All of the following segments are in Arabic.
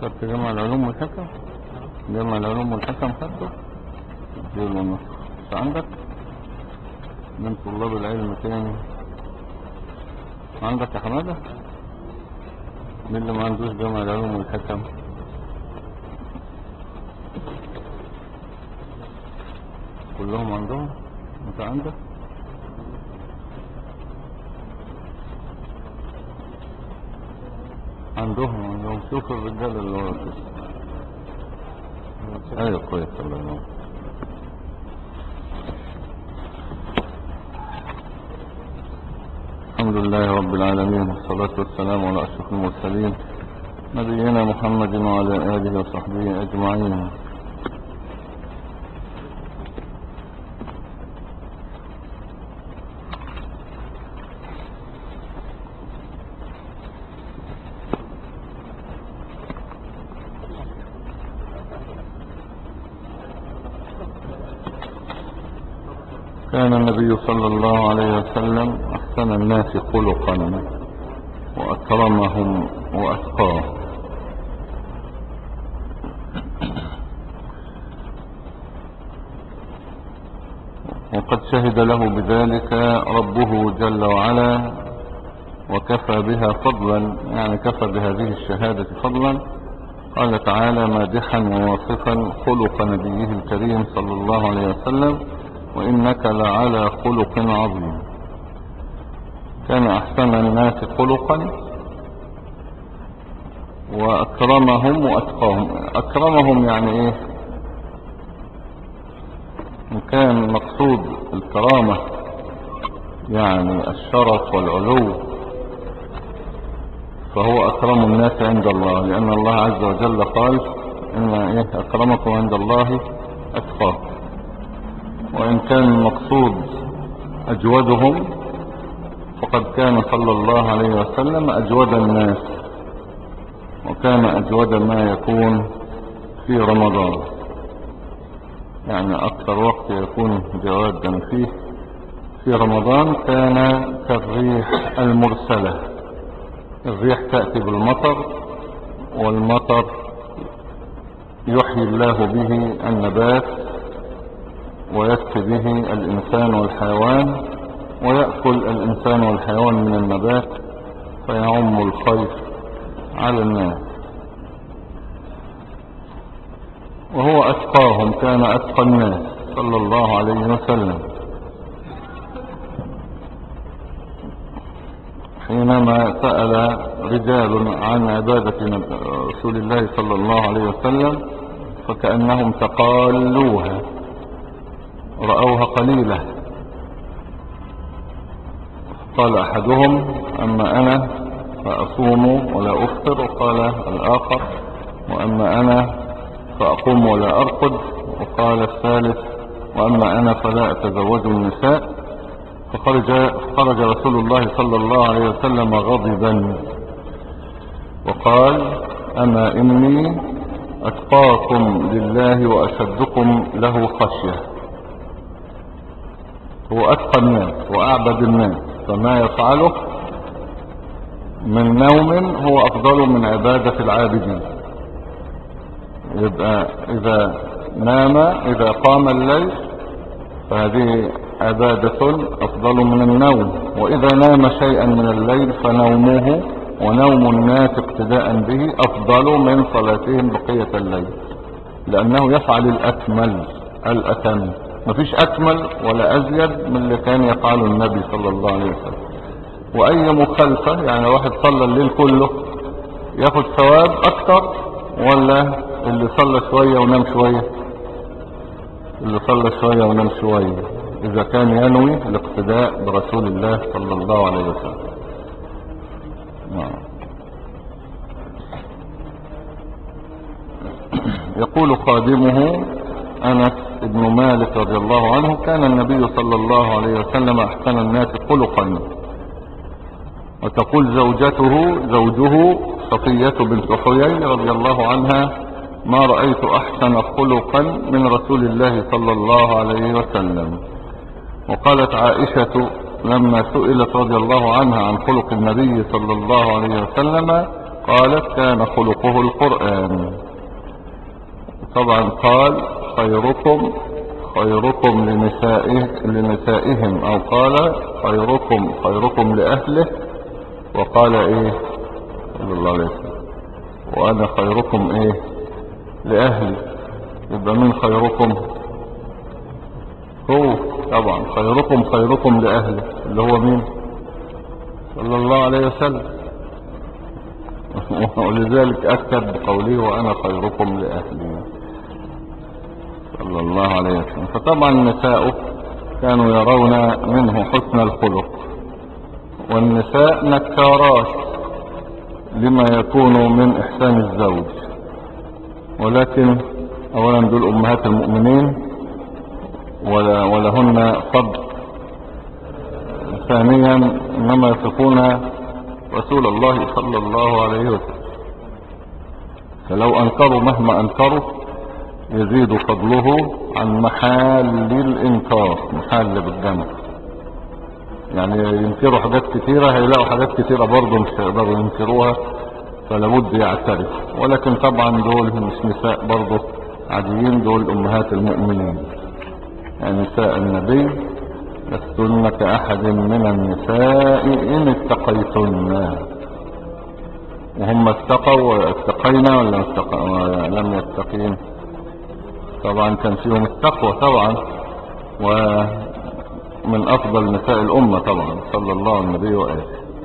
خدت جمع العلوم والحكم. جمع العلوم والحكم خدته. دول ونص مش عندك من طلاب العلم تاني؟ عندك يا حمادة؟ مين اللي ما عندوش جمع العلوم والحكم؟ كلهم عندهم؟ انت عندك؟ عندهم شوف الرجال اللي ورا الاسم. ايوه كويس الله ينور. الحمد لله رب العالمين والصلاة والسلام على أشرف المرسلين نبينا محمد وعلى آله وصحبه أجمعين. كان النبي صلى الله عليه وسلم أحسن الناس خلقا وأكرمهم وأتقاهم. وقد شهد له بذلك ربه جل وعلا وكفى بها فضلا، يعني كفى بهذه الشهادة فضلا. قال تعالى مادحا وواصفا خلق نبيه الكريم صلى الله عليه وسلم وإنك لعلى خلق عظيم. كان أحسن الناس خلقا وأكرمهم وأتقاهم. أكرمهم يعني إيه؟ إن كان مقصود الكرامة يعني الشرف والعلو فهو أكرم الناس عند الله، لأن الله عز وجل قال إن إيه أكرمكم عند الله أتقاكم. وإن كان المقصود أجودهم فقد كان صلى الله عليه وسلم أجود الناس، وكان أجود ما يكون في رمضان، يعني أكثر وقت يكون جوادا فيه في رمضان. كان كالريح المرسلة، الريح تأتي بالمطر والمطر يحيي الله به النبات ويسقي به الإنسان والحيوان، ويأكل الإنسان والحيوان من النبات فيعم الخير على الناس. وهو أتقاهم، كان أتقى الناس صلى الله عليه وسلم. حينما سأل رجال عن عبادة رسول الله صلى الله عليه وسلم فكأنهم تقالوها، رأوها قليلة. قال أحدهم أما أنا فأصوم ولا أفطر، وقال الآخر وأما أنا فأقوم ولا أرقد، وقال الثالث وأما أنا فلا أتزوج النساء. فخرج رسول الله صلى الله عليه وسلم غضبا وقال أما إني أتقاكم لله وأشدكم له خشية. هو أتقى الناس وأعبد الناس، فما يفعله من نوم هو أفضل من عبادة العابدين. يبقى إذا نام إذا قام الليل فهذه عبادة أفضل من النوم، وإذا نام شيئا من الليل فنومه ونوم الناس اقتداء به أفضل من صلاتهم بقية الليل، لأنه يفعل الأكمل الأتم. مفيش أكمل ولا أزيد من اللي كان يفعله النبي صلى الله عليه وسلم. وأي مخالفة، يعني واحد صلى الليل كله ياخد ثواب أكتر ولا اللي صلى شوية ونام شوية؟ اللي صلى شوية ونام شوية، إذا كان ينوي الاقتداء برسول الله صلى الله عليه وسلم. يقول خادمه أنس بن مالك رضي الله عنه كان النبي صلى الله عليه وسلم أحسن الناس خلقا. وتقول زوجه صفية بنت حيي رضي الله عنها ما رأيت أحسن خلقا من رسول الله صلى الله عليه وسلم. وقالت عائشة لما سئلت رضي الله عنها عن خلق النبي صلى الله عليه وسلم قالت كان خلقه القرآن. طبعا قال خيركم لنسائهم، او قال خيركم لأهله، وقال ايه صلى الله عليه وسلم وانا خيركم ايه لأهلي. يبقى مين خيركم؟ هو طبعا خيركم لأهله، اللي هو مين؟ صلى الله عليه وسلم. ولذلك أكد بقوله وأنا خيركم لأهلي صلى الله عليه وسلم. فطبعا النساء كانوا يرون منه حسن الخلق، والنساء نكارات لما يكون من إحسان الزوج، ولكن أولا دول أمهات المؤمنين ولهن فضل. ثانيا إنما يصفون رسول الله صلى الله عليه وسلم، فلو أنكروا مهما أنكروا يزيد فضله عن محال الإنكار، محال بالجمع. يعني ينكروا حاجات كتيرة هيلاقوا حاجات كتيرة برضه مش هيقدروا ينكروها، فلابد يعترف. ولكن طبعا دول مش نساء برضه عاديين، دول أمهات المؤمنين. يعني نساء النبي لستن كأحد من النساء إن اتقيتن. وهم اتقوا واتقينا ولا لم يتقين؟ طبعا كان فيهم التقوى طبعا، ومن أفضل نساء الأمة طبعا صلى الله عليه النبي وآله.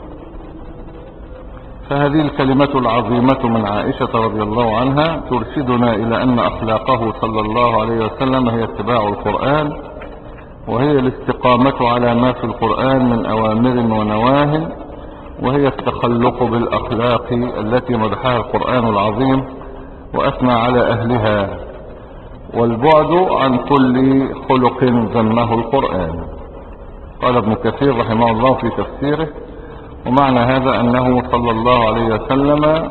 فهذه الكلمة العظيمة من عائشة رضي الله عنها ترشدنا إلى أن أخلاقه صلى الله عليه وسلم هي اتباع القرآن، وهي الاستقامة على ما في القرآن من أوامر ونواه، وهي التخلق بالأخلاق التي مدحها القرآن العظيم وأثنى على أهلها، والبعد عن كل خلق ذمه القرآن. قال ابن كثير رحمه الله في تفسيره: ومعنى هذا أنه صلى الله عليه وسلم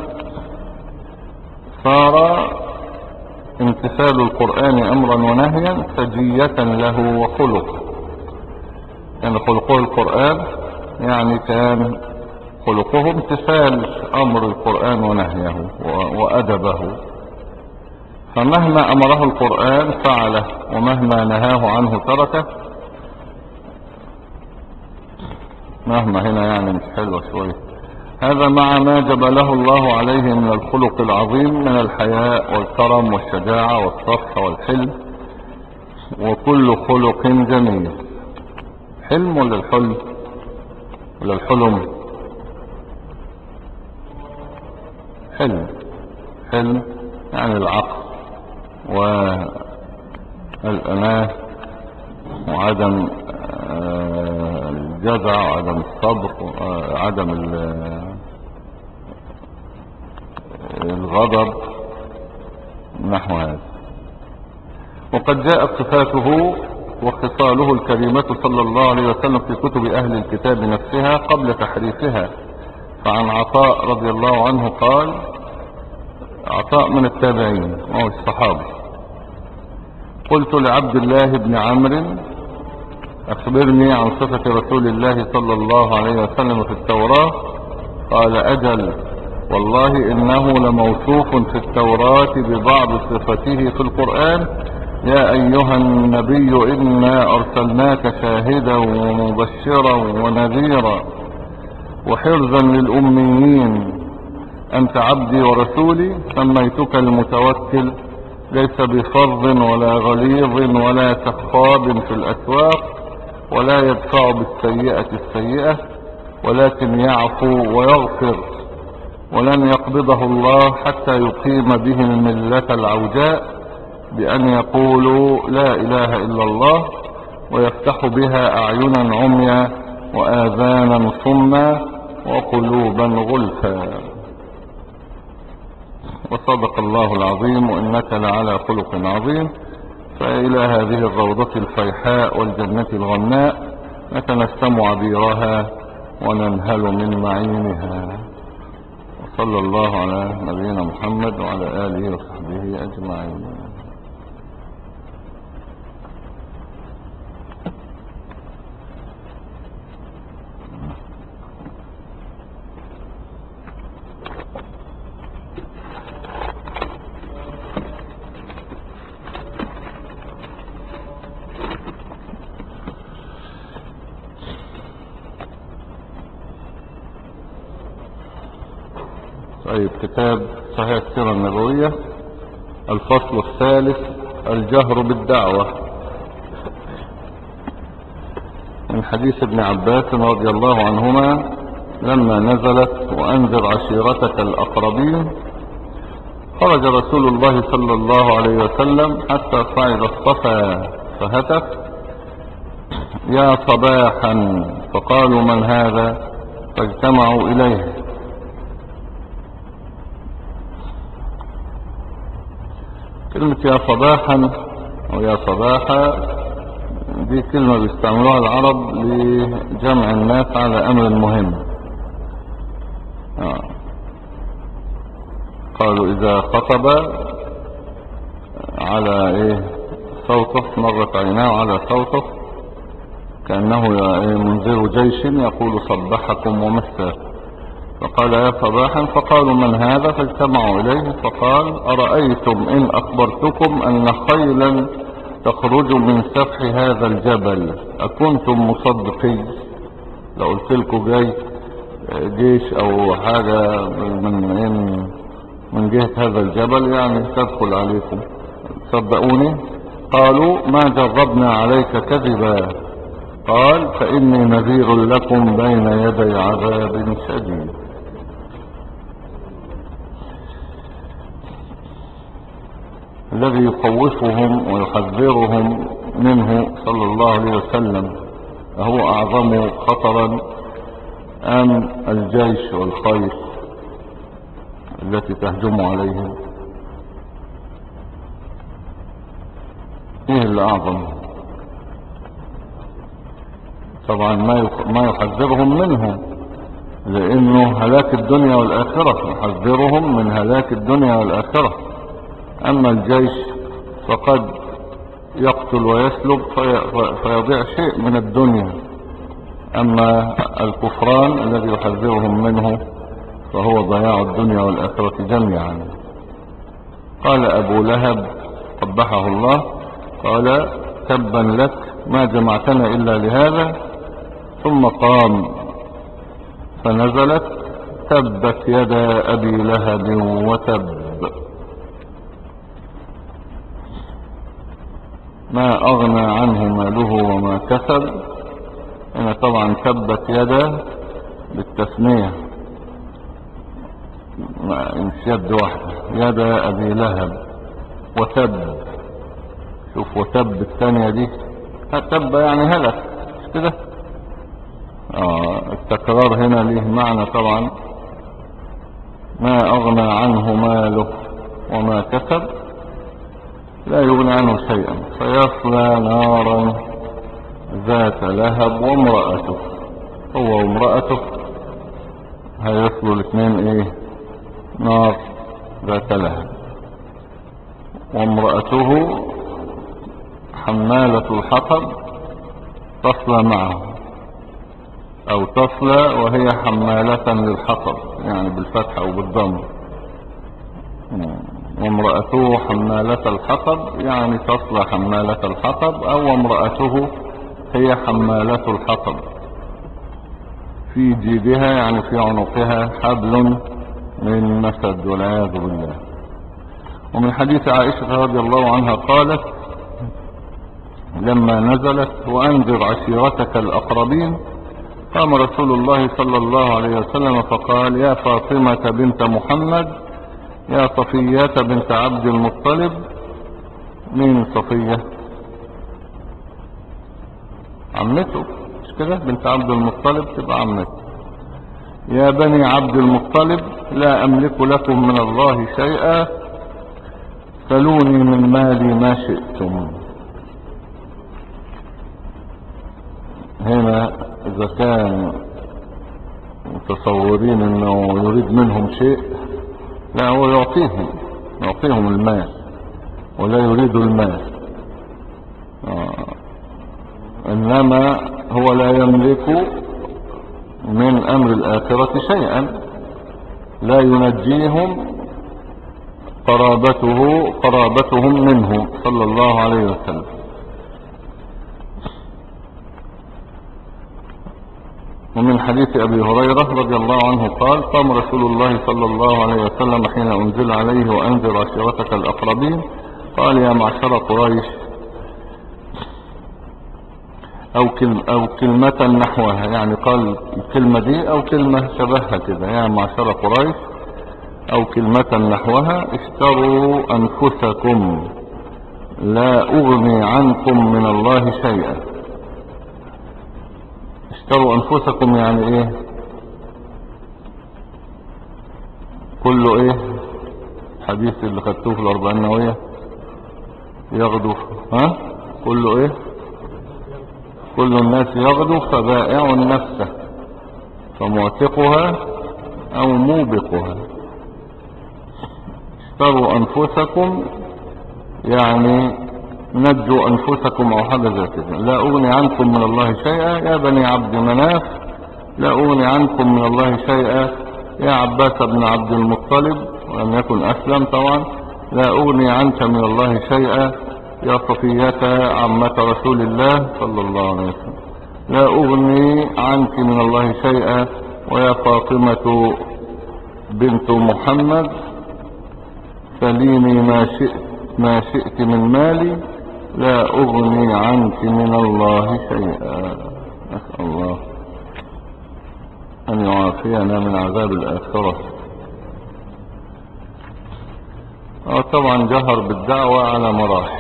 صار امتثال القرآن أمرا ونهيا سجية له وخلقه. كان خلقه القرآن، يعني كان خلقه امتثال أمر القرآن ونهيه وأدبه، فمهما أمره القرآن فعله، ومهما نهاه عنه تركه. مهما هنا يعني مش حلوة شوية. هذا مع ما جبله الله عليه من الخلق العظيم من الحياء والكرم والشجاعة والصفح والحلم، وكل خلق جميل. حلم ولا الحلم ولا الحلم؟ حلم يعني العقل والأناه وعدم الجزع وعدم الصبر وعدم الغضب نحو هذا. وقد جاءت صفاته وخصاله الكريمة صلى الله عليه وسلم في كتب أهل الكتاب نفسها قبل تحريفها. فعن عطاء رضي الله عنه قال، عطاء من التابعين وهو الصحابي: قلت لعبد الله بن عمرو أخبرني عن صفة رسول الله صلى الله عليه وسلم في التوراة. قال: أجل، والله إنه لموصوف في التوراة ببعض صفته في القرآن: يا أيها النبي إنا أرسلناك شاهدا ومبشرا ونذيرا وحرزا للأميين، أنت عبدي ورسولي، سميتك المتوكل، ليس بفظ ولا غليظ ولا سخاب في الأسواق، ولا يدفع بالسيئة السيئة، ولكن يعفو ويغفر، ولن يقبضه الله حتى يقيم به الملة العوجاء بأن يقولوا لا إله إلا الله، ويفتح بها أعينا عميا وآذانا صما وقلوبا غلفا. وصدق الله العظيم، وإنك لعلى خلق عظيم. فإلى هذه الروضة الفيحاء والجنة الغناء نتنسم عبيرها وننهل من معينها. وصلى الله على نبينا محمد وعلى آله وصحبه أجمعين. طيب، كتاب صحيح السيرة النبوية، الفصل الثالث، الجهر بالدعوة. من حديث ابن عباس رضي الله عنهما لما نزلت وأنذر عشيرتك الأقربين، خرج رسول الله صلى الله عليه وسلم حتى صعد الصفا فهتف: يا صباحا، فقالوا من هذا؟ فاجتمعوا إليه. كلمة يا صباحا أو يا صباحا دي كلمة بيستعملوها العرب لجمع الناس على أمر مهم. قالوا إذا خطب على صوته، مرت عيناه على صوته كأنه منذر جيش يقول صبحكم ومساكم، فقال يا صباحا، فقالوا من هذا؟ فاجتمعوا إليه فقال: أرأيتم إن أخبرتكم أن خيلا تخرج من سفح هذا الجبل أكنتم مصدقي؟ لو قلت لكم جاي جيش أو حاجة من جهة هذا الجبل يعني تدخل عليكم، صدقوني؟ قالوا ما جربنا عليك كذبا. قال: فإني نذير لكم بين يدي عذاب شديد. الذي يخوفهم ويحذرهم منه صلى الله عليه وسلم هو أعظم خطرا أم الجيش والخيل التي تهجم عليهم؟ ايه اللي أعظم؟ طبعا ما يحذرهم منه، لأنه هلاك الدنيا والآخرة، يحذرهم من هلاك الدنيا والآخرة. أما الجيش فقد يقتل ويسلب فيضيع شيء من الدنيا. أما الكفران الذي يحذرهم منه فهو ضياع الدنيا والآخرة جميعا. قال أبو لهب قبحه الله، قال: تبا لك، ما جمعتنا إلا لهذا. ثم قام فنزلت: تبت يدا أبي لهب وتب، ما أغنى عنه ماله وما كسب. هنا طبعا تبت يدا بالتثنية، مش يد واحدة، يدا أبي لهب وتب. شوف، وتب الثانية دي، تب يعني هلك، مش كده؟ التكرار هنا ليه معنى طبعا. ما أغنى عنه ماله وما كسب، لا يغني عنه شيئا، فيصلى نارا ذات لهب وامرأته. هو وامرأته هيصلوا الاثنين نار ذات لهب. وامرأته حمالة الحطب تصلى معه، او تصلى وهي حمالة للحطب، يعني بالفتح او بالضم. وامرأته حمالة الحطب يعني تصلى حمالة الحطب، او امرأته هي حمالة الحطب، في جيبها يعني في عنقها حبل من مسد والعياذ بالله. ومن حديث عائشة رضي الله عنها قالت: لما نزلت وأنذر عشيرتك الأقربين، قام رسول الله صلى الله عليه وسلم فقال: يا فاطمة بنت محمد، يا صفية بنت عبد المطلب. مين صفية؟ عمته، مش كده؟ بنت عبد المطلب تبقى عمته. يا بني عبد المطلب، لا أملك لكم من الله شيئا، سلوني من مالي ما شئتم. هنا إذا كان متصورين أنه يريد منهم شيء، لا، هو يعطيهم المال ولا يريد المال. إنما هو لا يملك من أمر الآخرة شيئا، لا ينجيهم قرابتهم منه صلى الله عليه وسلم. ومن حديث أبي هريرة رضي الله عنه قال قام رسول الله صلى الله عليه وسلم حين أنزل عليه وأنذر عشيرتك الأقربين قال يا معشر قريش أو كلمة نحوها، يعني قال الكلمة دي أو كلمة شبهها كده، يا معشر قريش أو كلمة نحوها اشتروا أنفسكم لا أغني عنكم من الله شيئا. اشتروا أنفسكم يعني إيه؟ كله إيه؟ حديث اللي خدتوه في الأربعين النووية يغدو، ها؟ كله إيه؟ كل الناس يغدو فبائع نفسه فمعتقها أو موبقها. اشتروا أنفسكم يعني نجوا أنفسكم أو حاجة زي كده. لا أغني عنكم من الله شيئا يا بني عبد مناف، لا أغني عنكم من الله شيئا يا عباس بن عبد المطلب ولم يكن أسلم طبعا، لا أغني عنك من الله شيئا يا صفية عمة رسول الله صلى الله عليه وسلم، لا أغني عنك من الله شيئا ويا فاطمة بنت محمد سليني ما شئت من مالي لا أغني عنك من الله شيئا. نسأل الله أن يعافينا من عذاب الآخرة. طبعا جهر بالدعوة على مراحل.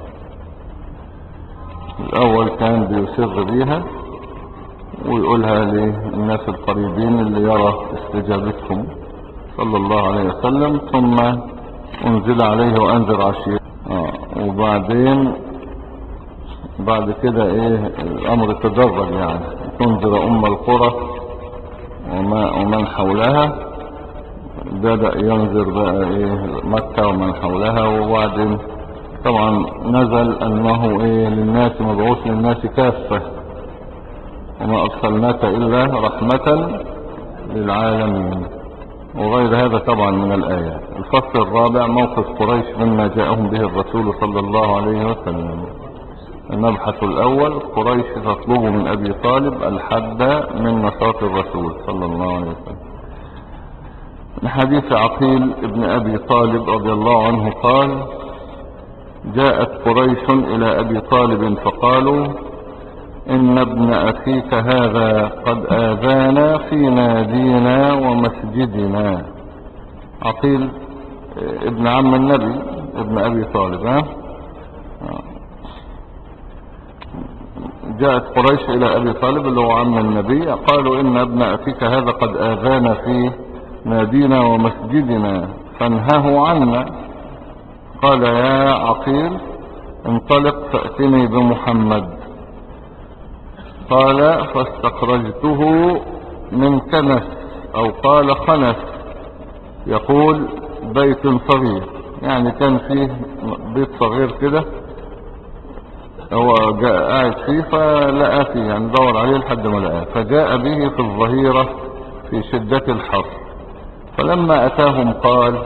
الأول كان بيسر بيها ويقولها للناس القريبين اللي يرى استجابتهم صلى الله عليه وسلم، ثم أنزل عليه وأنذر عشيرته. وبعدين بعد كده ايه الامر تدرج، يعني تنذر ام القرى ومن حولها، بدأ ينذر بقى ايه مكة ومن حولها. وبعدين طبعا نزل انه ايه للناس مبعوث للناس كافة وما ارسلناك الا رحمة للعالمين وغير هذا طبعا من الآيات. الفصل الرابع موقف قريش مما جاءهم به الرسول صلى الله عليه وسلم. المبحث الأول قريش تطلب من أبي طالب الحد من نشاط الرسول صلى الله عليه وسلم. من حديث عقيل ابن أبي طالب رضي الله عنه قال جاءت قريش إلى أبي طالب فقالوا إن ابن أخيك هذا قد آذانا في نادينا ومسجدنا. عقيل ابن عم النبي ابن أبي طالب. جاءت قريش إلى أبي طالب اللي هو عم النبي قالوا إن ابن أخيك هذا قد آذانا في نادينا ومسجدنا فانهه عنا. قال يا عقيل انطلق فأتني بمحمد. قال فاستخرجته من كنس أو قال خنس، يقول بيت صغير، يعني كان فيه بيت صغير كده هو جاء قاعد فيه فلقى فيه، يعني دور عليه لحد ما لقاه، فجاء به في الظهيرة في شدة الحر. فلما أتاهم قال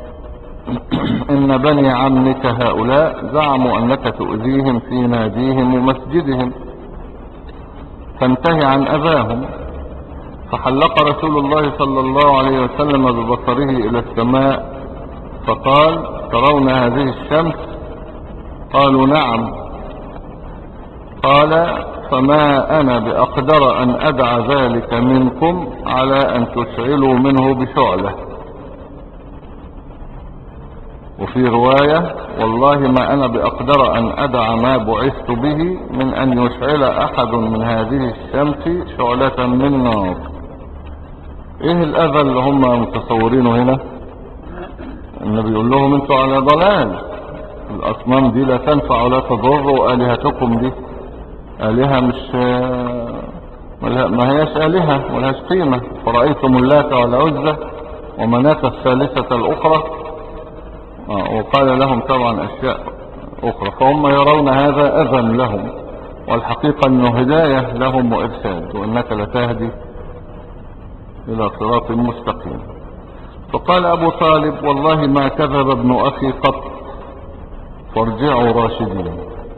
إن بني عمك هؤلاء زعموا أنك تؤذيهم في ناديهم ومسجدهم فانتهي عن أذاهم. فحلق رسول الله صلى الله عليه وسلم ببصره إلى السماء فقال ترون هذه الشمس؟ قالوا نعم. قال فما أنا بأقدر أن أدع ذلك منكم على أن تشعلوا منه بشعلة. وفي رواية والله ما أنا بأقدر أن أدع ما بعثت به من أن يشعل أحد من هذه الشمس شعلة من نار. إيه الأذى اللي هم متصورينه هنا؟ النبي يقول لهم انتوا على ضلال، الأصنام دي لا تنفع ولا تضر، وآلهتكم دي آلهة مش ما هياش آلهة ولهاش قيمة. فرأيتم اللات والعزة ومناة الثالثة الأخرى. وقال لهم طبعا أشياء أخرى، فهم يرون هذا أذى لهم، والحقيقة أنه هداية لهم وإرشاد، وأنك لتهدي إلى صراط مستقيم. فقال أبو طالب والله ما كذب ابن أخي قط فارجعوا راشدين.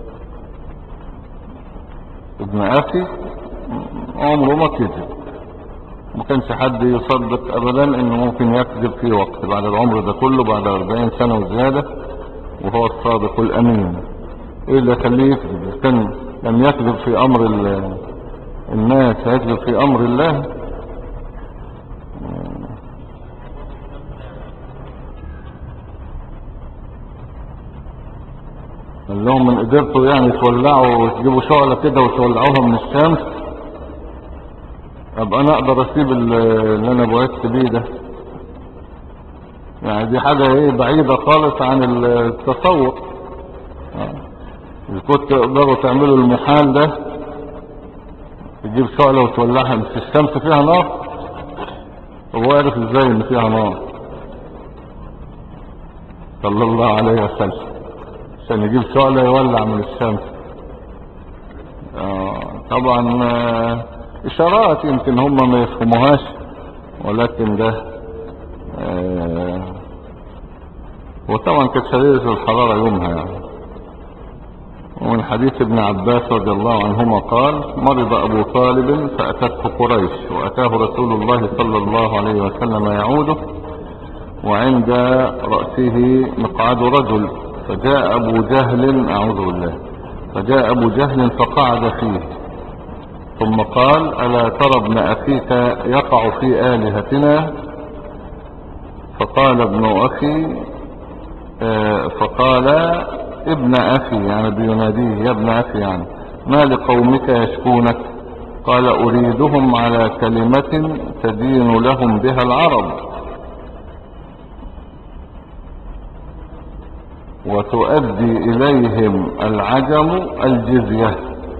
ابن أخي عمره ما كذب، ما كانش حد يصدق أبدا إنه ممكن يكذب في وقت بعد العمر ده كله، بعد 40 سنة وزيادة، وهو الصادق الأمين. إيه اللي يخليه يكذب؟ كان لم يكذب في أمر الناس هيكذب في أمر الله؟ قال لهم من قدرتوا يعني تولعوا وتجيبوا شعلة كده وتولعوها من الشمس، ابقى انا اقدر اسيب اللي انا بعثت بيه ده. يعني دي حاجة ايه بعيدة خالص عن التصور. اذا كنت تقدروا تعملوا المحال ده، تجيب شعلة وتولعها في الشمس فيها نار، هو عارف ازاي ان فيها نار صلى الله عليه وسلم عشان يجيب شعلة يولع من الشمس؟ طبعا اشارات يمكن هم ما يفهموهاش، ولكن ده وطبعا كانت شديدة الحرارة يومها يعني. ومن حديث ابن عباس رضي الله عنهما قال مرض أبو طالب فأتته قريش وأتاه رسول الله صلى الله عليه وسلم يعوده وعند رأسه مقعد رجل، فجاء أبو جهل أعوذ بالله، فجاء أبو جهل فقعد فيه ثم قال ألا ترى ابن أخيك يقع في آلهتنا؟ فقال ابن أخي فقال ابن أخي يعني بيناديه يا ابن أخي يعني ما لقومك يشكونك؟ قال أريدهم على كلمة تدين لهم بها العرب وتؤدي إليهم العجم الجزية.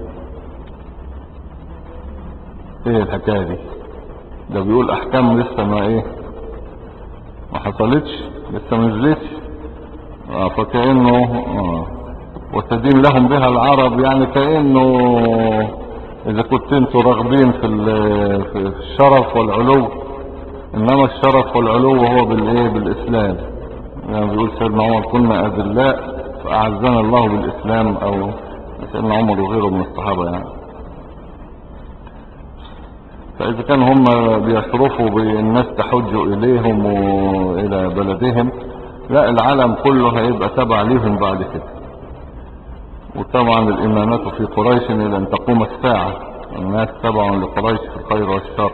ايه الحكاية دي؟ ده بيقول احكام لسه ما حصلتش، لسه ما نزلتش. فكأنه وتدين لهم بها العرب، يعني كأنه اذا كنت انتوا راغبين في الشرف والعلو، انما الشرف والعلو هو بالاسلام. يعني بيقول سيدنا عمر كنا اذلاء فاعزنا الله بالاسلام، او سيدنا عمر وغيره من الصحابة يعني. فاذا كان هم بيشرفوا بالناس تحج اليهم والى بلدهم، لا العالم كله هيبقى تبع ليهم بعد كده. وطبعا الامامات في قريش الى ان تقوم الساعة الناس تبع لقريش في الخير والشر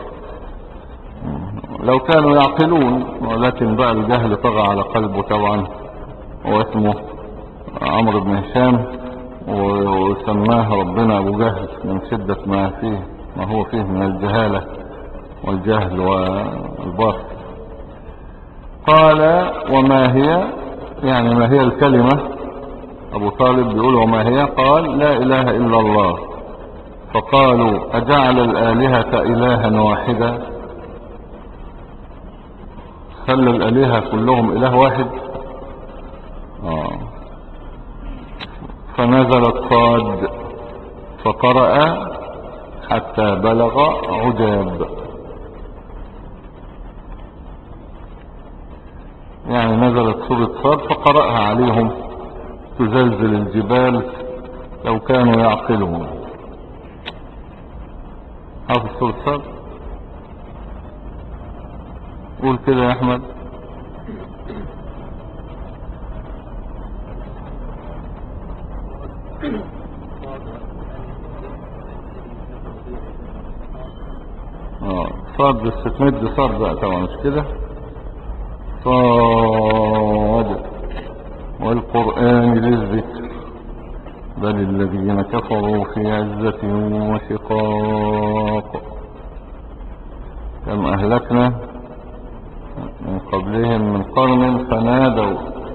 لو كانوا يعقلون، ولكن بقى الجهل طغى على قلبه طبعا. واسمه عمرو بن هشام وسماه ربنا ابو جهل من شدة ما هو فيه من الجهالة والجهل والباطل. قال وما هي، يعني ما هي الكلمة؟ ابو طالب بيقول وما هي؟ قال لا اله الا الله. فقالوا اجعل الالهة الها واحدا؟ خلى الالهة كلهم اله واحد؟ فنزلت صاد فقرأ حتى بلغ عجاب، يعني نزلت سورة صاد فقرأها عليهم تزلزل الجبال لو كانوا يعقلون. حافظ سورة صاد؟ قول كده يا احمد. صاد بس تمد صاد بقى طبعا مش كده. صاد والقرآن للذكر بل الذين كفروا في عزة وشقاق. كم أهلكنا من قبلهم من قرن فنادوا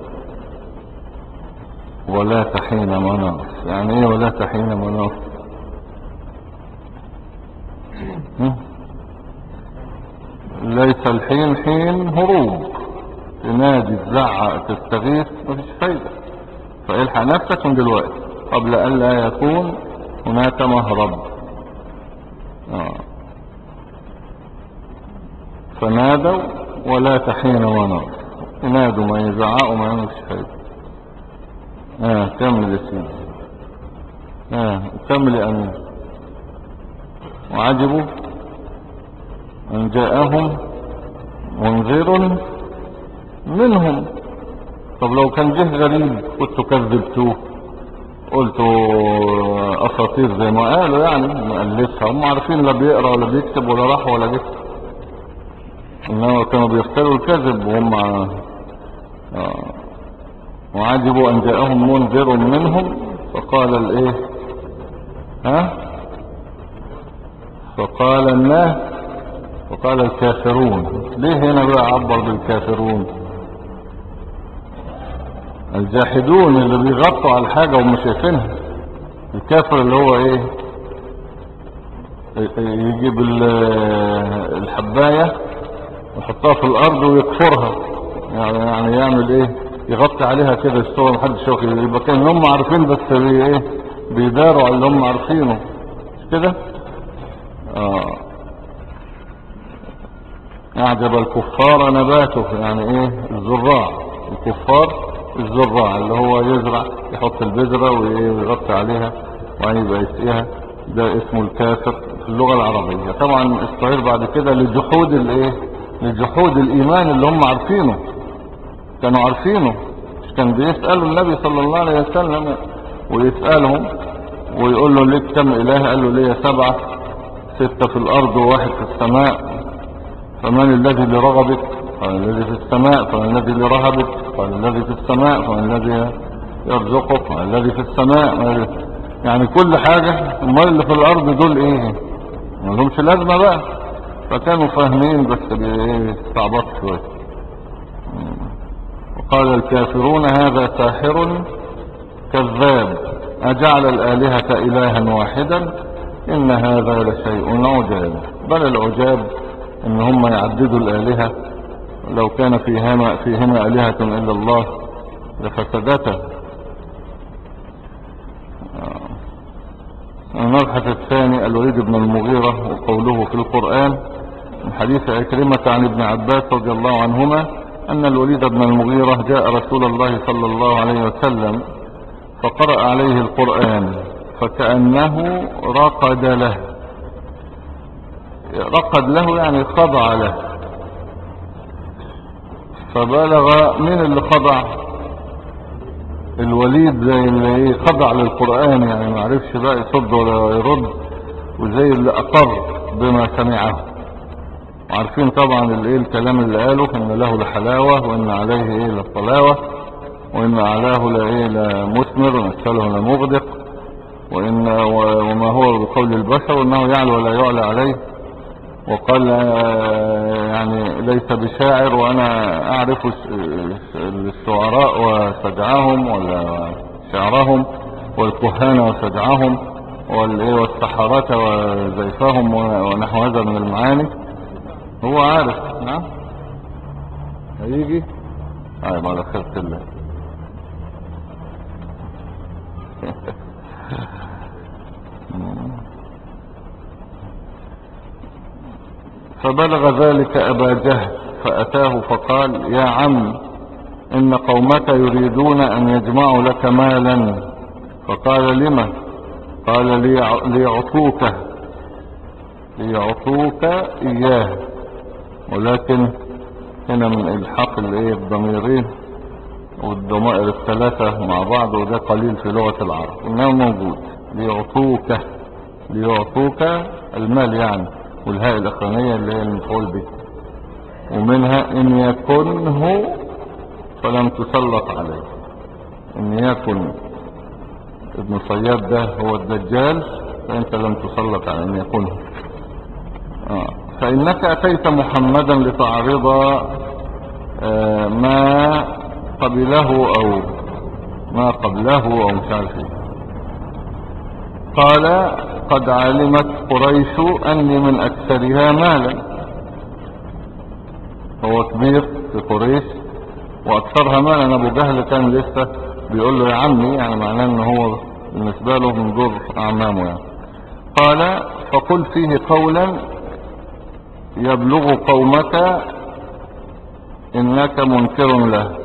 ولا تحين مناص. يعني ايه ولا تحين مناص؟ ليس الحين حين هروب، تنادي تزعق تستغيث مفيش فايدة، فالحق نفسك من دلوقتي قبل أن لا يكون هناك مهرب. فنادوا ولا تحين ونار. ينادوا ما يزعقوا ما يعملش حاجة. كمل يا سيدي. كمل يا أمين. وعجبوا أن جاءهم منذر منهم. طب لو كان جه غريب كنتوا كذبتوه، قلتوا أساطير زي ما قالوا يعني مؤلفها، هم عارفين لا بيقرأ ولا بيكتب ولا راح ولا جه، إنما كانوا بيختاروا الكذب وهم وعجبوا أن جاءهم منذر منهم فقال الإيه فقال الناس وقال الكافرون. ليه هنا بقى عبر بالكافرون؟ الجاحدون اللي بيغطوا على الحاجة ومش شايفينها. الكافر اللي هو ايه؟ يجيب الحباية ويحطها في الارض ويكفرها، يعني يعمل ايه؟ يغطي عليها كده الصورة محدش يشوف، يبقى كان هم عارفين بس ايه؟ بيداروا على اللي هم عارفينه، مش كده؟ أعجب الكفار نباته، يعني ايه؟ الزراع. الكفار الزراع اللي هو يزرع، يحط البذرة ويغطي عليها ويبقى يسقيها، ده اسمه الكافر في اللغة العربية. طبعا الصغير بعد كده لجحود الايه؟ لجحود الايمان اللي هم عارفينه، كانوا عارفينه. مش كان بيسألوا النبي صلى الله عليه وسلم ويسألهم ويقول له ليك كم اله؟ قال له ليه 7، 6 في الارض وواحد في السماء. فمن الذي لرغبك؟ قال الذي في السماء. فمن الذي لرهبك؟ قال الذي في السماء. فمن الذي يرزقك؟ قال الذي في السماء. يعني كل حاجة. امال اللي في الارض دول ايه؟ ما لهمش لازمة بقى. فكانوا فاهمين بس بيستعبط شوية. وقال الكافرون هذا ساحر كذاب أجعل الآلهة إلها واحدا إن هذا لشيء عجاب. بل العجاب ان هم يعددوا الآلهة، لو كان فيهما آلهة إلا الله لفسدته. المبحث الثاني الوليد بن المغيرة وقوله في القرآن من حديث عكرمة عن ابن عباس رضي الله عنهما أن الوليد بن المغيرة جاء رسول الله صلى الله عليه وسلم فقرأ عليه القرآن فكأنه رقد له. رقد له يعني خضع له. فبلغ من اللي خضع؟ الوليد زي اللي خضع للقرآن، يعني ما عرفش بقى يصد ولا يرد، وزي اللي أقر بما سمعه. وعارفين طبعا الكلام اللي قاله ان له لحلاوة وان عليه للطلاوة وان اعلاه لمثمر ونسفله لمغدق وما هو بقول البشر وانه يعلى ولا يعلى عليه. وقال يعني ليس بشاعر وانا اعرف الشعراء وسجعهم ولا شعرهم والكهان وسجعهم والسحرة وزيفهم ونحو هذا من المعاني. هو عارف. نعم هيجي على خيرة الله. فبلغ ذلك أبا جهل فأتاه فقال يا عم إن قومك يريدون أن يجمعوا لك مالا. فقال لما؟ قال ليعطوك إياه. ولكن هنا من إلحاق الضميرين والضمائر الثلاثة مع بعض، وده قليل في لغة العرب إنه موجود. ليعطوك المال يعني، والهاء الأخرانية اللي هي المفعول به، ومنها إن يكنه فلم تسلط عليه. إن يكن ابن صياد ده هو الدجال فأنت لم تسلط عليه. إن يكنه فإنك أتيت محمدا لتعرض ما قبله أو ما قبله أو مش عارف ايه. قال قد علمت قريش أني من أكثرها مالا. هو كبير في قريش وأكثرها مالا. أبو جهل كان لسه بيقول له يا عمي، يعني معناه أنه هو بالنسبة له من دور أعمامه يعني. قال فقل فيه قولا يبلغ قومك إنك منكر له.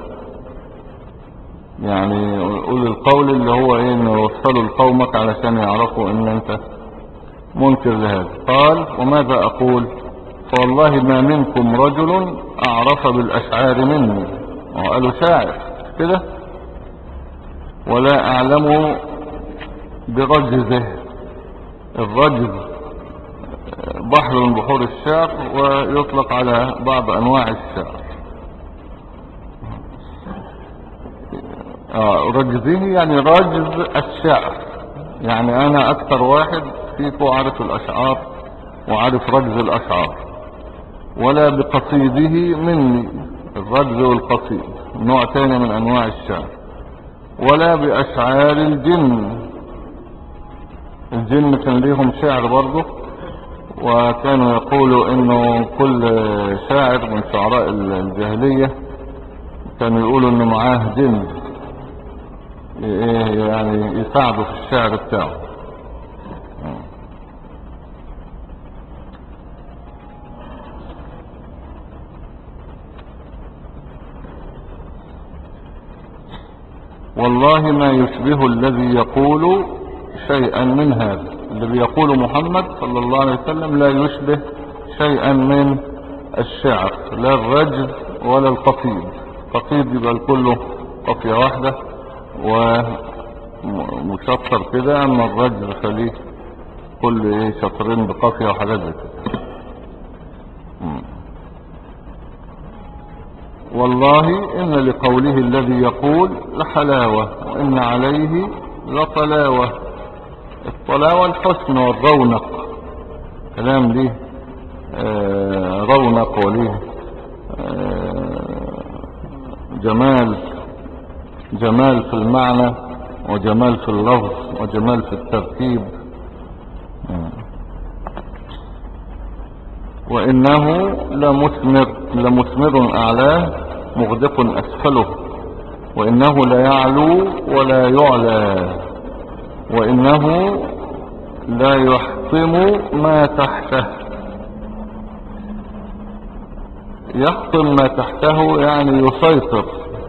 يعني قول القول اللي هو ايه، انه يوصلوا لقومك علشان يعرفوا ان انت منكر لهذا. قال وماذا اقول؟ فوالله ما منكم رجل اعرف بالاشعار مني. وقالوا شاعر كده، ولا اعلم برجزه. الرجز بحر من بحور الشعر، ويطلق على بعض انواع الشعر. رجزه يعني رجز الشعر، يعني انا اكثر واحد فيكم عارف الاشعار وعارف رجز الاشعار. ولا بقصيده مني، الرجز والقصيد نوع تاني من انواع الشعر. ولا باشعار الجن، الجن كان ليهم شعر برضه، وكانوا يقولوا انه كل شاعر من شعراء الجاهلية كانوا يقولوا انه معاه جن يعني يساعده في الشعر بتاعه. والله ما يشبه الذي يقول شيئا من هذا. اللي بيقول محمد صلى الله عليه وسلم لا يشبه شيئا من الشعر، لا الرجز ولا القصيد. قصيد يبقى كله قافية واحدة ومشطر كده، اما الرجز فليه كل شطرين بقافية وحاجات زي كده. والله إن لقوله الذي يقول لحلاوة، وإن عليه لطلاوة. الطلاوة الحسن والرونق، كلام ليه رونق وليه جمال، جمال في المعنى وجمال في اللفظ وجمال في التركيب. وإنه لمثمر أعلاه مغدق أسفله، وإنه لا يعلو ولا يعلى، وإنه لا يحطم ما تحته. يحطم ما تحته يعني يسيطر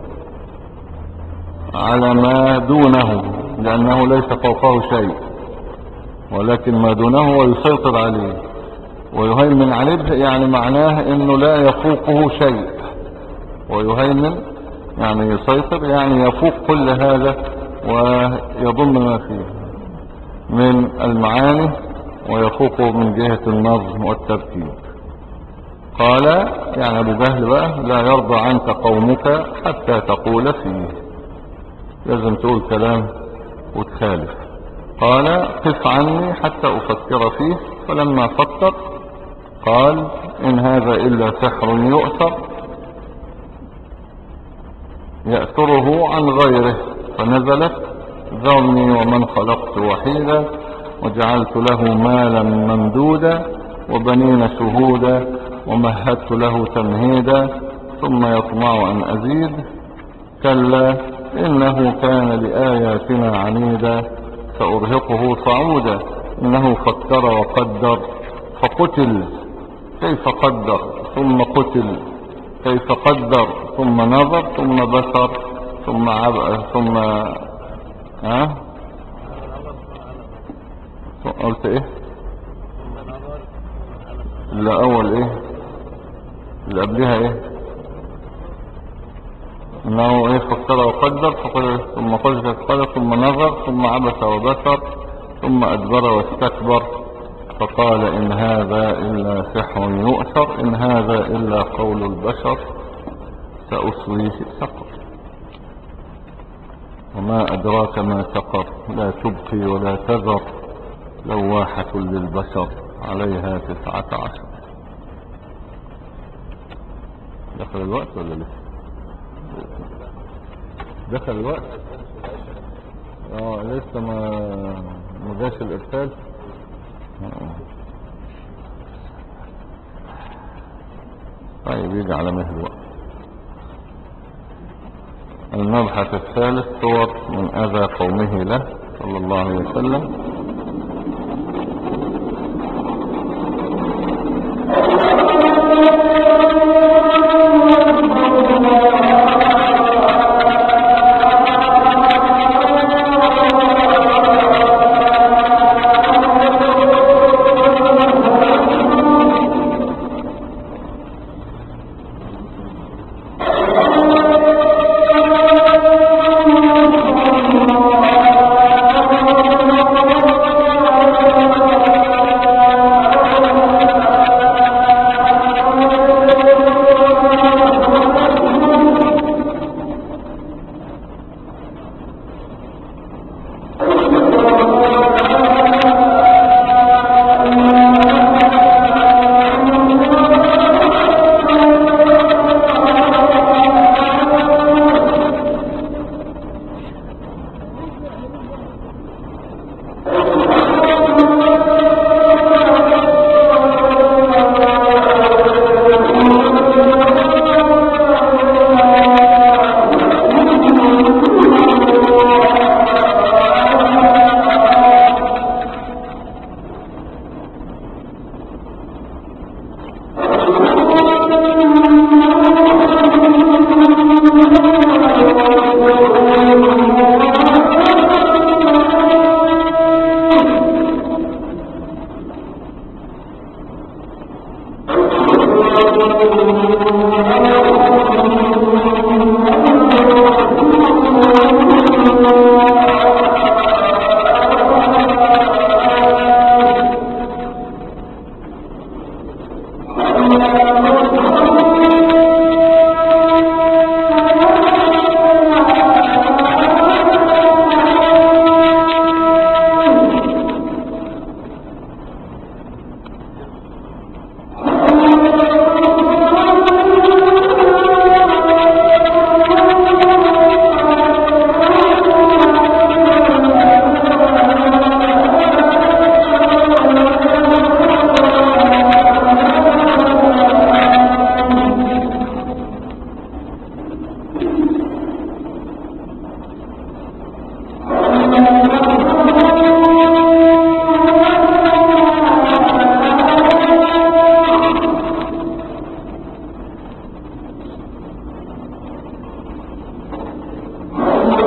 على ما دونه، لأنه ليس فوقه شيء، ولكن ما دونه هو يسيطر عليه. ويهيمن عليه يعني معناه انه لا يفوقه شيء. ويهيمن يعني يسيطر، يعني يفوق كل هذا ويضم ما فيه من المعاني، ويفوقه من جهة النظم والتركيب. قال يعني ابو جهل بقى لا يرضى عنك قومك حتى تقول فيه، لازم تقول كلام وتخالف. قال قف عني حتى افكر فيه، فلما فكر قال إن هذا إلا سحر يؤثر يأثره عن غيره. فنزلت ذرني ومن خلقت وحيدا وجعلت له مالا ممدودا وبنين شهودا ومهدت له تمهيدا ثم يطمع أن أزيد كلا إنه كان لآياتنا عنيدا سأرهقه صعودا إنه فكر وقدر فقتل كيف قدر ثم قتل كيف قدر ثم نظر ثم بصر ثم ثم قلت ايه اللي اول ايه اللي قبلها ايه انه ايه فكر وقدر ثم قتل كيف قدر ثم نظر ثم عبس وبصر ثم ادبر واستكبر فقال إن هذا إلا سحر يؤثر إن هذا إلا قول البشر سأصليه سقر وما أدراك ما سقر لا تبقي ولا تذر لواحة للبشر عليها 19. دخل الوقت ولا لسه؟ دخل الوقت لسه ما جاش الإرسال. طيب يجي على مهل الوقت. المبحث الثالث صور من أذى قومه له صلى الله عليه وسلم.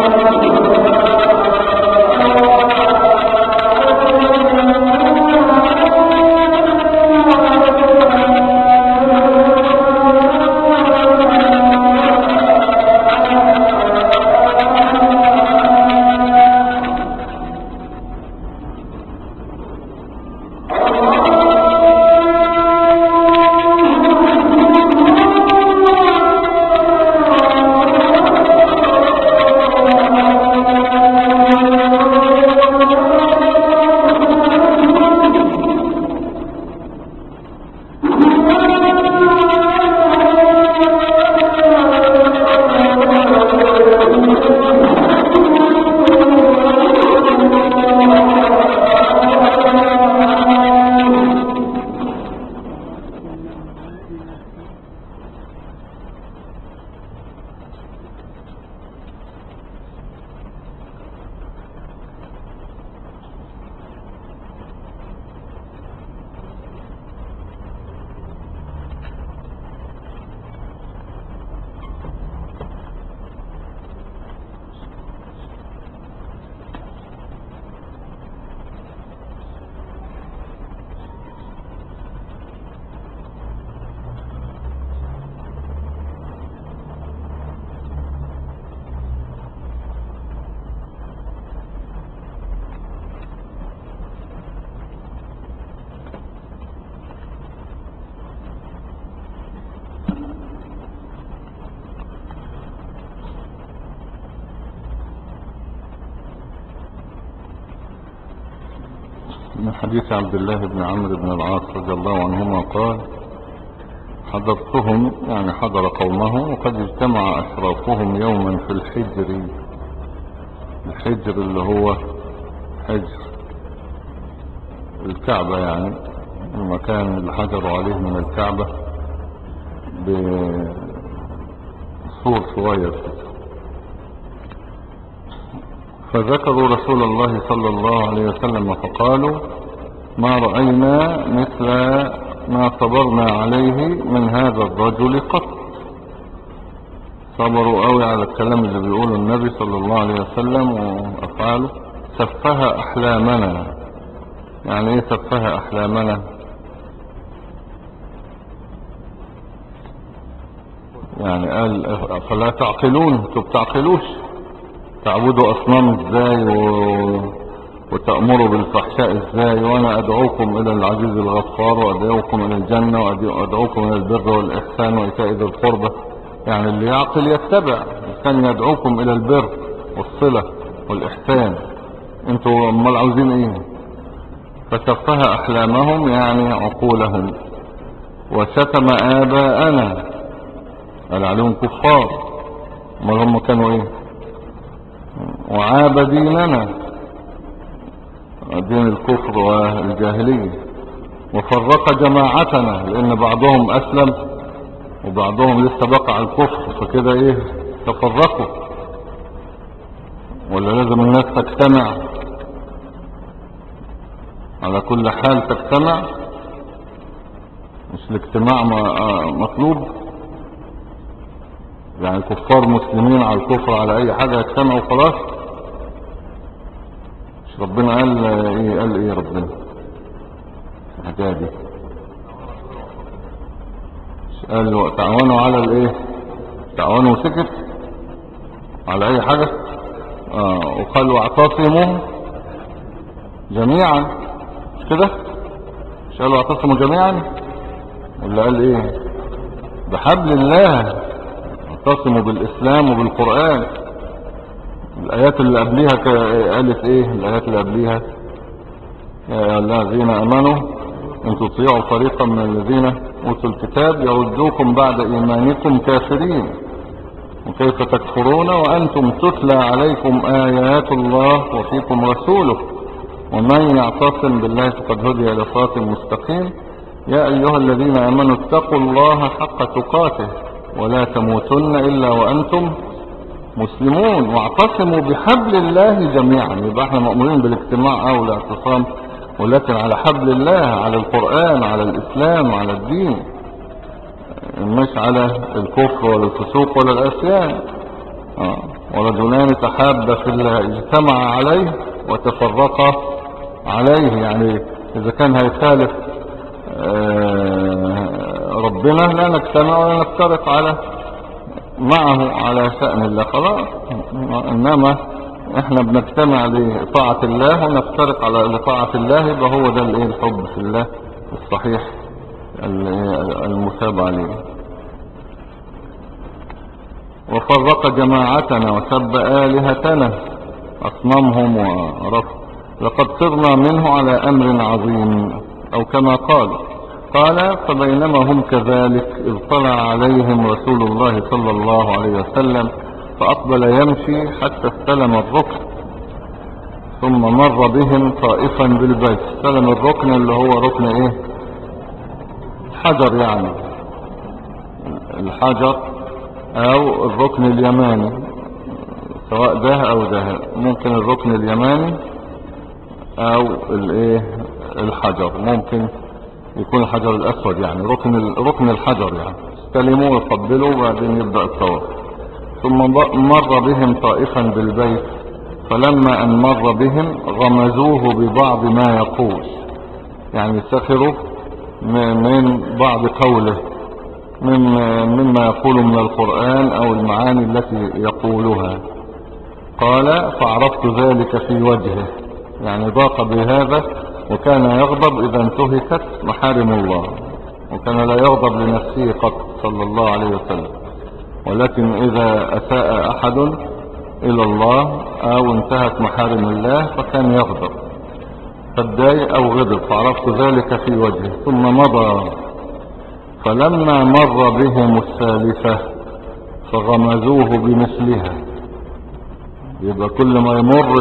من حديث عبد الله بن عمرو بن العاص رضي الله عنهما قال: حضرتهم، يعني حضر قومه، وقد اجتمع أشرافهم يوما في الحجر. الحجر اللي هو حجر الكعبة، يعني المكان اللي حجروا عليه من الكعبة بسور صغير كده. فذكروا رسول الله صلى الله عليه وسلم فقالوا: ما رأينا مثل ما صبرنا عليه من هذا الرجل قط. صبروا قوي على الكلام اللي بيقوله النبي صلى الله عليه وسلم وأفعاله. سفه أحلامنا. يعني ايه سفه أحلامنا؟ يعني قال: فلا تعقلون، انتوا بتعقلوش، تعبدوا أصنام ازاي وتأمروا بالفحشاء ازاي، وانا ادعوكم الى العزيز الغفار، وادعوكم الى الجنة، وادعوكم الى البر والاحسان وايتاء ذي القربى. يعني اللي يعقل يتبع. كان يدعوكم الى البر والصلة والاحسان، انتوا امال عاوزين ايه؟ فسفه احلامهم يعني عقولهم. وشتم اباءنا، قال عليهم كفار، امال هم كانوا ايه؟ وعاب ديننا، دين الكفر والجاهلية. وفرق جماعتنا، لان بعضهم اسلم وبعضهم لسه بقى على الكفر، فكده ايه؟ تفرقوا. ولا لازم الناس تجتمع؟ على كل حال تجتمع، مش الاجتماع مطلوب. يعني كفار مسلمين على الكفر على اي حاجة يجتمعوا خلاص. مش ربنا قال ايه؟ قال ايه ربنا الحكاية دي؟ قال تعاونوا على الايه؟ تعاونوا وسكت على اي حاجة. وقال واعتصموا جميعا، مش كده؟ مش قالوا اعتصموا جميعا؟ ولا قال ايه؟ بحبل الله، اعتصموا بالاسلام وبالقرآن. الايات اللي قبليها قالت ايه؟ الايات اللي قبليها: يا الذين امنوا ان تطيعوا فريقا من الذين اوتوا الكتاب يردوكم بعد ايمانكم كافرين وكيف تكفرون وانتم تتلى عليكم ايات الله وفيكم رسوله ومن يعتصم بالله فقد هدي الى صراط مستقيم. يا ايها الذين امنوا اتقوا الله حق تقاته ولا تموتن الا وانتم مسلمون واعتصموا بحبل الله جميعا. يبقى احنا مأمورين بالاجتماع او الاعتصام، ولكن على حبل الله، على القرآن، على الاسلام، على الدين، مش على الكفر ولا الفسوق ولا العصيان. ورجلان تحابا في الله اجتمعا عليه وتفرقا عليه. يعني إذا كان هيخالف ربنا لا نجتمع ولا نفترق معه على شأن الله، خلاص. إنما احنا بنجتمع لطاعة الله ونفترق على لطاعة الله، يبقى هو ده الحب في الله الصحيح المثاب عليه. وفرق جماعتنا وسب آلهتنا أصنامهم ورفض، لقد صرنا منه على أمر عظيم، أو كما قال فبينما هم كذلك إذ طلع عليهم رسول الله صلى الله عليه وسلم فأقبل يمشي حتى استلم الركن، ثم مر بهم طائفا بالبيت. استلم الركن اللي هو ركن ايه؟ حجر، يعني الحجر او الركن اليماني، سواء ده او ده، ممكن الركن اليماني او الحجر، ممكن يكون الحجر الاسود، يعني ركن الحجر، يعني استلموا ويقبلوا وبعدين يبدأ الطواف. ثم مر بهم طائفا بالبيت، فلما ان مر بهم غمزوه ببعض ما يقول، يعني سخروا من بعض قوله مما يقول من القرآن او المعاني التي يقولها. قال فعرفت ذلك في وجهه، يعني ضاق بهذا، وكان يغضب اذا انتهكت محارم الله، وكان لا يغضب لنفسه قط صلى الله عليه وسلم، ولكن اذا اساء احد الى الله او انتهك محارم الله فكان يغضب، فاتضايق او غضب. فعرفت ذلك في وجهه ثم مضى، فلما مر بهم الثالثة فغمزوه بمثلها. يبقى كل ما يمر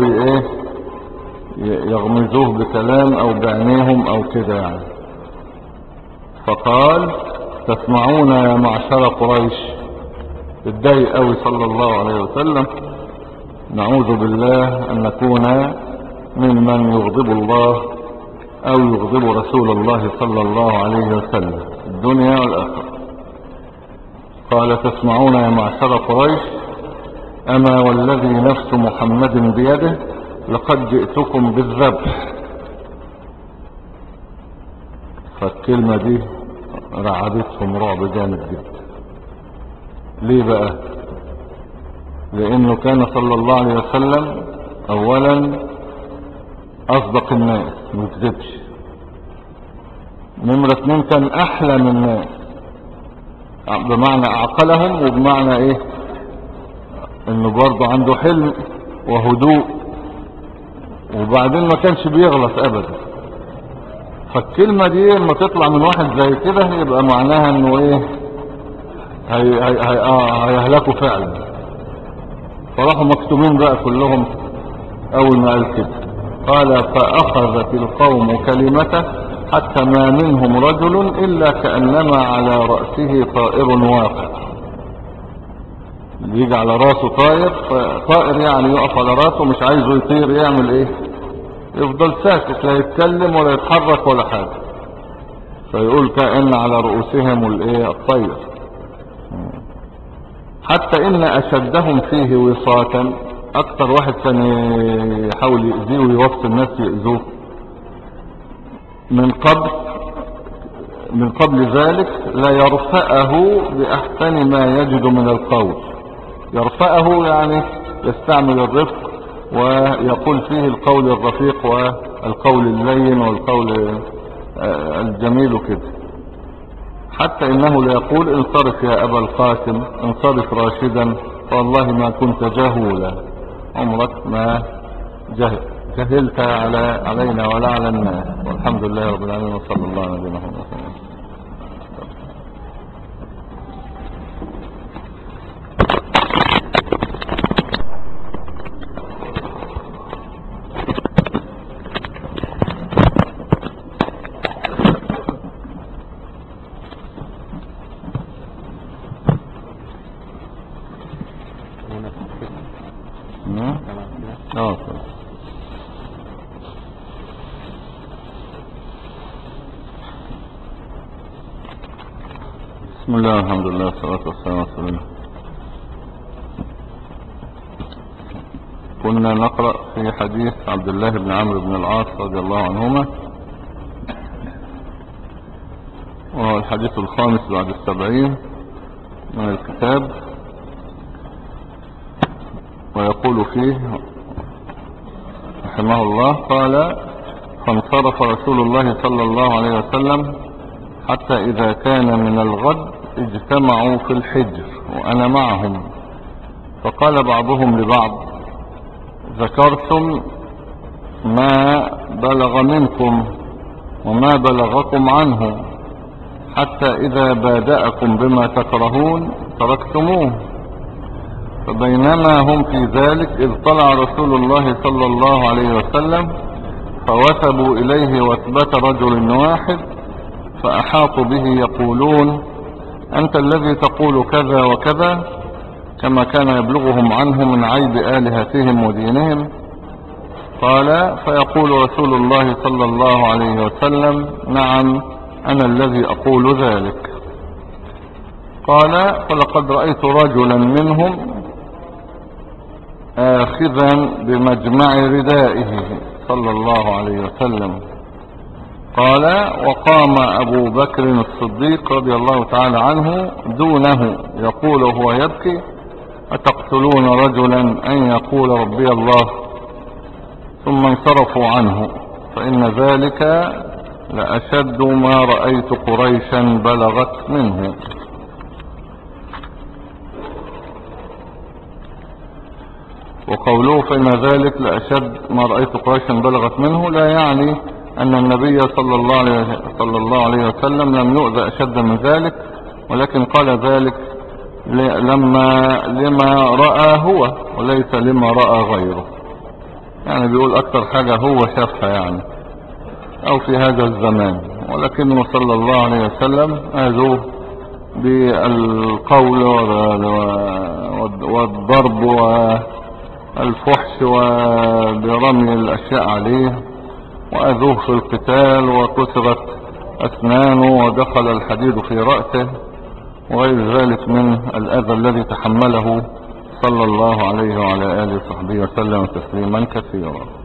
يغمزوه بكلام او بعينيهم او كده يعني. فقال تسمعون يا معشر قريش، اتضايق قوي صلى الله عليه وسلم، نعوذ بالله ان نكون ممن يغضب الله او يغضب رسول الله صلى الله عليه وسلم الدنيا والاخره. قال تسمعون يا معشر قريش، اما والذي نفس محمد بيده لقد جئتكم بالذبح. فالكلمة دي رعبتهم رعب جامد جدا. ليه بقى؟ لانه كان صلى الله عليه وسلم اولا اصدق الناس ما يكذبش، نمرة 2 كان احلى من الناس، بمعنى اعقلهم، وبمعنى انه برضه عنده حلم وهدوء، وبعدين ما كانش بيغلط ابدا. فالكلمة دي لما تطلع من واحد زي كده يبقى معناها انه هيهلكوا فعلا. فراحوا مكتومين بقى كلهم اول ما قال كده. قال فاخذت القوم كلمته حتى ما منهم رجل الا كأنما على رأسه طائر واقع. يجي على راسه طائر يعني يقف على راسه، مش عايزه يطير، يعمل يفضل ساكت، لا يتكلم ولا يتحرك ولا حاجة. فيقول كأن على رؤوسهم الطير. حتى ان اشدهم فيه وصاكا، اكتر واحد كان يحاول يؤذيه ويوصي الناس يؤذوه من قبل ذلك لا يرفأه بأحسن ما يجد من القول. يرفأه يعني يستعمل الرفق ويقول فيه القول الرفيق والقول اللين والقول الجميل كده. حتى انه ليقول انصرف يا ابا القاسم، انصرف راشدا، فوالله ما كنت جهولا، عمرك ما جهلت علينا ولا على الناس. والحمد لله رب العالمين، وصلى الله على نبينا محمد. بسم الله الحمد لله والصلاة والسلام على رسول الله. كنا نقرأ في حديث عبد الله بن عمرو بن العاص رضي الله عنهما، وهو الحديث الخامس بعد 70 من الكتاب، ويقول فيه رحمه الله قال: فانصرف رسول الله صلى الله عليه وسلم حتى إذا كان من الغد اجتمعوا في الحجر وأنا معهم، فقال بعضهم لبعض: ذكرتم ما بلغ منكم وما بلغكم عنه، حتى إذا بادأكم بما تكرهون تركتموه. فبينما هم في ذلك إذ طلع رسول الله صلى الله عليه وسلم، فوثبوا إليه وثبة رجل واحد، فأحاطوا به يقولون: أنت الذي تقول كذا وكذا، كما كان يبلغهم عنه من عيب آلهتهم ودينهم. قال: فيقول رسول الله صلى الله عليه وسلم: نعم، أنا الذي أقول ذلك. قال: فلقد رأيت رجلا منهم آخذا بمجمع ردائه صلى الله عليه وسلم. قال: وقام أبو بكر الصديق رضي الله تعالى عنه دونه يقول وهو يبكي: أتقتلون رجلا أن يقول ربي الله؟ ثم انصرفوا عنه، فإن ذلك لأشد ما رأيت قريشا بلغت منه. وقوله فإن ذلك لأشد ما رأيت قريشا بلغت منه لا يعني أن النبي صلى الله عليه وسلم لم يؤذى أشد من ذلك، ولكن قال ذلك لما رأى هو وليس لما رأى غيره. يعني بيقول أكثر حاجة هو شافها يعني أو في هذا الزمان، ولكنه صلى الله عليه وسلم أذوه بالقول والضرب والفحش وبرمي الأشياء عليه، وأذوه في القتال وكسرت أسنانه ودخل الحديد في رأسه وغير ذلك من الأذى الذي تحمله صلى الله عليه وعلى آله وصحبه وسلم تسليما كثيرا.